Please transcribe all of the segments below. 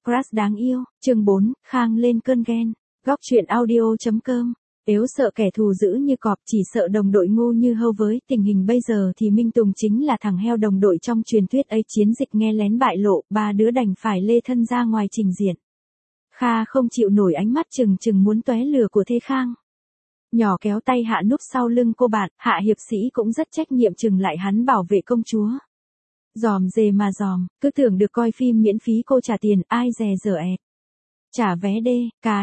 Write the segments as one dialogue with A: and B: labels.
A: crush đáng yêu, chương 4, Khang lên cơn ghen, góc truyện audio.com. Nếu sợ kẻ thù dữ như cọp, chỉ sợ đồng đội ngu như hâu. Với tình hình bây giờ thì Minh Tùng chính là thằng heo đồng đội trong truyền thuyết ấy. Chiến dịch nghe lén bại lộ, ba đứa đành phải lê thân ra ngoài trình diện. Kha không chịu nổi ánh mắt trừng trừng muốn tóe lửa của Thê Khang. Nhỏ kéo tay Hạ núp sau lưng cô bạn, Hạ hiệp sĩ cũng rất trách nhiệm chừng lại hắn bảo vệ công chúa. Dòm dề mà dòm, cứ tưởng được coi phim miễn phí cô trả tiền, ai dè dở ẹt. Trả vé đê,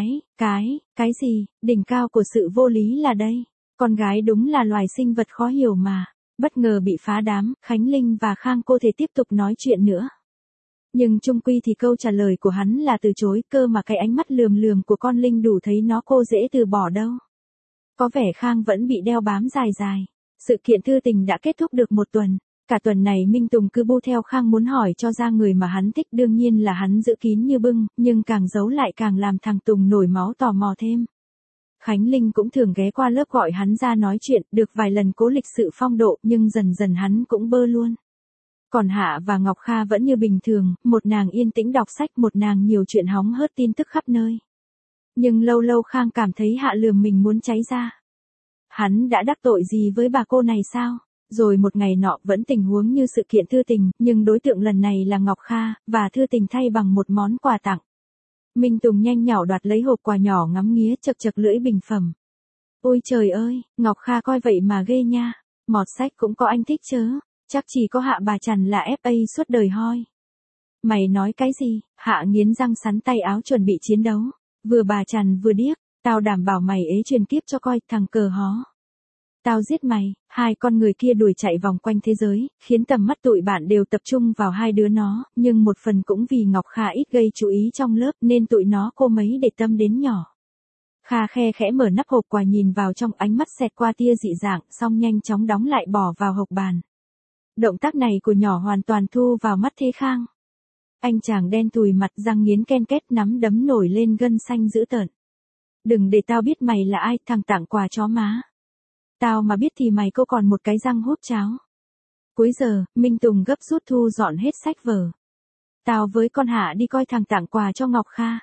A: cái gì, đỉnh cao của sự vô lý là đây. Con gái đúng là loài sinh vật khó hiểu mà. Bất ngờ bị phá đám, Khánh Linh và Khang cô thể tiếp tục nói chuyện nữa. Nhưng chung quy thì câu trả lời của hắn là từ chối, cơ mà cái ánh mắt lườm lườm của con Linh đủ thấy nó cô dễ từ bỏ đâu. Có vẻ Khang vẫn bị đeo bám dài dài. Sự kiện thư tình đã kết thúc được một tuần. Cả tuần này Minh Tùng cứ bu theo Khang muốn hỏi cho ra người mà hắn thích, đương nhiên là hắn giữ kín như bưng, nhưng càng giấu lại càng làm thằng Tùng nổi máu tò mò thêm. Khánh Linh cũng thường ghé qua lớp gọi hắn ra nói chuyện, được vài lần cố lịch sự phong độ, nhưng dần dần hắn cũng bơ luôn. Còn Hạ và Ngọc Kha vẫn như bình thường, một nàng yên tĩnh đọc sách, một nàng nhiều chuyện hóng hớt tin tức khắp nơi. Nhưng lâu lâu Khang cảm thấy Hạ lườm mình muốn cháy ra. Hắn đã đắc tội gì với bà cô này sao? Rồi một ngày nọ vẫn tình huống như sự kiện thư tình, nhưng đối tượng lần này là Ngọc Kha, và thư tình thay bằng một món quà tặng. Minh Tùng nhanh nhảu đoạt lấy hộp quà nhỏ ngắm nghía chật chật lưỡi bình phẩm. Ôi trời ơi, Ngọc Kha coi vậy mà ghê nha, mọt sách cũng có anh thích chớ, chắc chỉ có Hạ bà Trần là FA suốt đời hoi. Mày nói cái gì? Hạ nghiến răng sắn tay áo chuẩn bị chiến đấu, vừa bà Trần vừa điếc, tao đảm bảo mày ế truyền kiếp cho coi, thằng cờ hó. Tao giết mày. Hai con người kia đuổi chạy vòng quanh thế giới, khiến tầm mắt tụi bạn đều tập trung vào hai đứa nó, nhưng một phần cũng vì Ngọc Kha ít gây chú ý trong lớp nên tụi nó cô mấy để tâm đến nhỏ. Kha khe khẽ mở nắp hộp quà nhìn vào trong, ánh mắt xẹt qua tia dị dạng, xong nhanh chóng đóng lại bỏ vào hộp bàn. Động tác này của nhỏ hoàn toàn thu vào mắt Thê Khang. Anh chàng đen thui mặt, răng nghiến ken két, nắm đấm nổi lên gân xanh dữ tợn. Đừng để tao biết mày là ai, thằng tặng quà chó má. Tao mà biết thì mày có còn một cái răng hút cháo. Cuối giờ, Minh Tùng gấp rút thu dọn hết sách vở. Tao với con Hạ đi coi thằng tặng quà cho Ngọc Kha.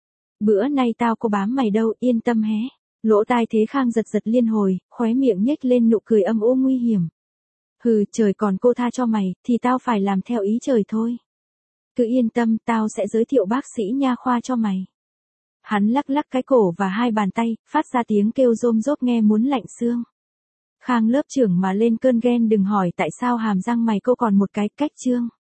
A: Bữa nay tao có bám mày đâu, yên tâm hé. Lỗ tai Thê Khang giật giật liên hồi, khóe miệng nhếch lên nụ cười âm u nguy hiểm. Hừ, trời còn cô tha cho mày, thì tao phải làm theo ý trời thôi. Cứ yên tâm, tao sẽ giới thiệu bác sĩ nha khoa cho mày. Hắn lắc lắc cái cổ và hai bàn tay, phát ra tiếng kêu rôm rốp nghe muốn lạnh xương. Khang lớp trưởng mà lên cơn ghen đừng hỏi tại sao hàm răng mày cô còn một cái, cách chương.